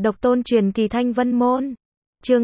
Độc tôn truyền kỳ Thanh Vân Môn. Chương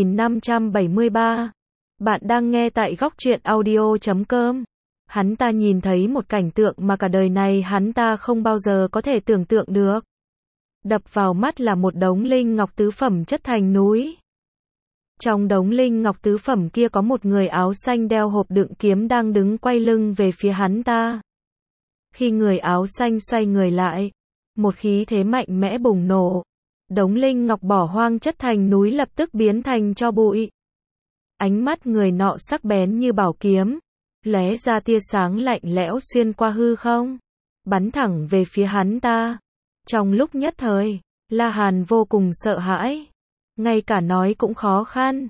2573. Bạn đang nghe tại góc truyện audio.com. Hắn ta nhìn thấy một cảnh tượng mà cả đời này hắn ta không bao giờ có thể tưởng tượng được. Đập vào mắt là một đống linh ngọc tứ phẩm chất thành núi. Trong đống linh ngọc tứ phẩm kia có một người áo xanh đeo hộp đựng kiếm đang đứng quay lưng về phía hắn ta. Khi người áo xanh xoay người lại, một khí thế mạnh mẽ bùng nổ. Đống linh ngọc bỏ hoang chất thành núi lập tức biến thành tro bụi. Ánh mắt người nọ sắc bén như bảo kiếm, lóe ra tia sáng lạnh lẽo xuyên qua hư không, bắn thẳng về phía hắn ta. Trong lúc nhất thời, La Hàn vô cùng sợ hãi, ngay cả nói cũng khó khăn.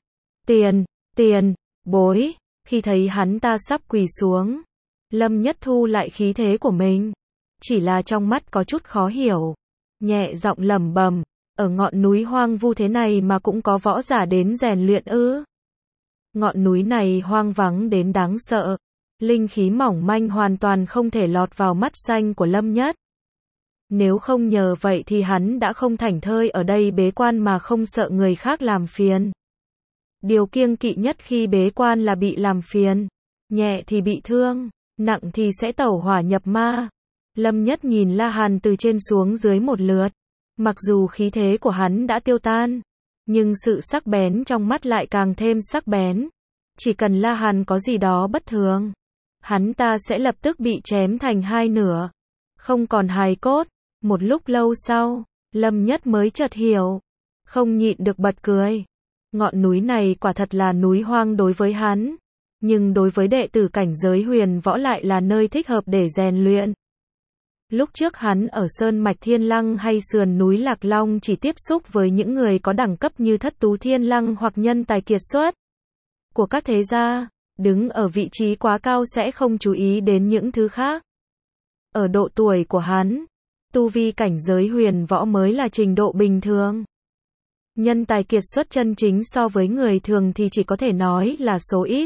Tiền bối. Khi thấy hắn ta sắp quỳ xuống, Lâm Nhất thu lại khí thế của mình, chỉ là trong mắt có chút khó hiểu, nhẹ giọng lẩm bẩm, ở ngọn núi hoang vu thế này mà cũng có võ giả đến rèn luyện ư? Ngọn núi này hoang vắng đến đáng sợ, linh khí mỏng manh hoàn toàn không thể lọt vào mắt xanh của Lâm Nhất. Nếu không nhờ vậy thì hắn đã không thảnh thơi ở đây bế quan mà không sợ người khác làm phiền. Điều kiêng kỵ nhất khi bế quan là bị làm phiền, nhẹ thì bị thương, nặng thì sẽ tẩu hỏa nhập ma. Lâm Nhất nhìn La Hàn từ trên xuống dưới một lượt, mặc dù khí thế của hắn đã tiêu tan, nhưng sự sắc bén trong mắt lại càng thêm sắc bén. Chỉ cần La Hàn có gì đó bất thường, hắn ta sẽ lập tức bị chém thành hai nửa, không còn hài cốt. Một lúc lâu sau, Lâm Nhất mới chợt hiểu, không nhịn được bật cười. Ngọn núi này quả thật là núi hoang đối với hắn, nhưng đối với đệ tử cảnh giới huyền võ lại là nơi thích hợp để rèn luyện. Lúc trước hắn ở Sơn Mạch Thiên Lăng hay sườn núi Lạc Long chỉ tiếp xúc với những người có đẳng cấp như Thất Tú Thiên Lăng hoặc nhân tài kiệt xuất của các thế gia, đứng ở vị trí quá cao sẽ không chú ý đến những thứ khác. Ở độ tuổi của hắn, tu vi cảnh giới huyền võ mới là trình độ bình thường. Nhân tài kiệt xuất chân chính so với người thường thì chỉ có thể nói là số ít.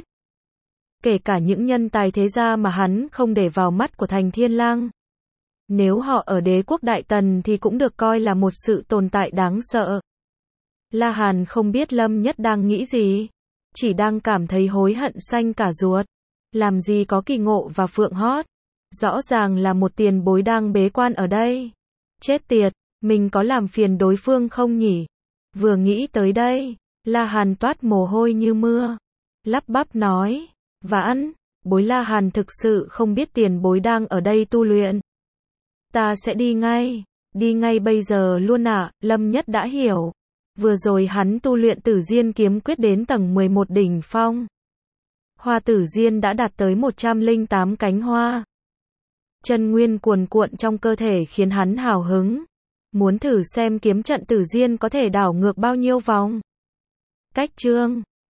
Kể cả những nhân tài thế gia mà hắn không để vào mắt của Thành Thiên Lang, nếu họ ở đế quốc Đại Tần thì cũng được coi là một sự tồn tại đáng sợ. La Hàn không biết Lâm Nhất đang nghĩ gì, chỉ đang cảm thấy hối hận xanh cả ruột. Làm gì có Kỳ Ngộ và Phượng Hót, rõ ràng là một tiền bối đang bế quan ở đây. Chết tiệt, mình có làm phiền đối phương không nhỉ? Vừa nghĩ tới đây, La Hàn toát mồ hôi như mưa, lắp bắp nói, vãn bối. La Hàn thực sự không biết tiền bối đang ở đây tu luyện. Ta sẽ đi ngay bây giờ luôn ạ. Lâm Nhất đã hiểu. Vừa rồi hắn tu luyện Tử Diên kiếm quyết đến tầng 11 đỉnh phong. Hoa Tử Diên đã đạt tới 108 cánh hoa. Chân nguyên cuồn cuộn trong cơ thể khiến hắn hào hứng, muốn thử xem kiếm trận Tử Diên có thể đảo ngược bao nhiêu vòng. Cách chương